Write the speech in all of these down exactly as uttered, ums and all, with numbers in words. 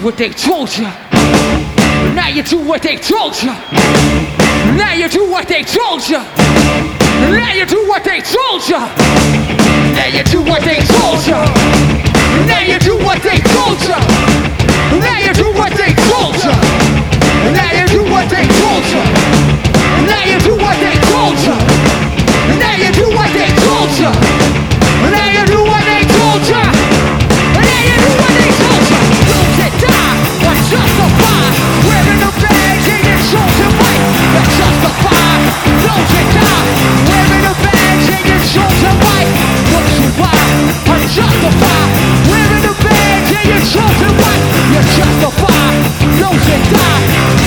what they told you. Now you do what they told you. Now you do what they told you. Now you do what they told you. Now you do what they told you. Now you do what they told you. Now you do what they told you. Now you do what they told you. Now you do what they told you. Now you do what they told you. Now you do what they told you. Now you do what they told you. Those that die are justified. Wearing the badge and your chosen right. They're justified. Those that die wearing the badge and your chosen right. Those who lie are justified. Wearing the badge and your chosen right. You're justified. Those that die.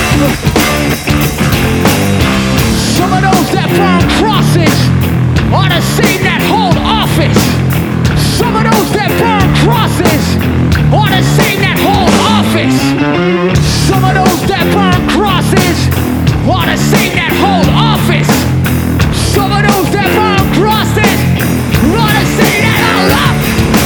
Some of those that burn crosses are the same that hold office. Some of those that burn crosses are the same that hold office. Some of those that burn crosses are the same that hold office. Some of those that burn crosses are the same that hold office.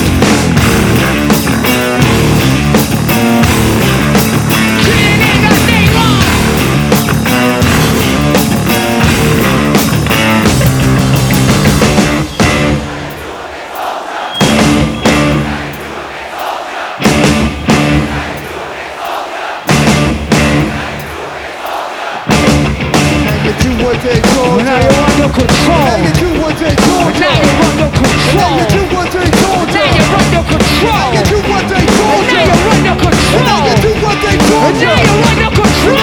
Now you're under control. Now you do what they told you. Now you're under control. Now you do what they told you. Now you're under control. Now you do what they told you. Now you're under control. Now you do what they told you. Now you're under control.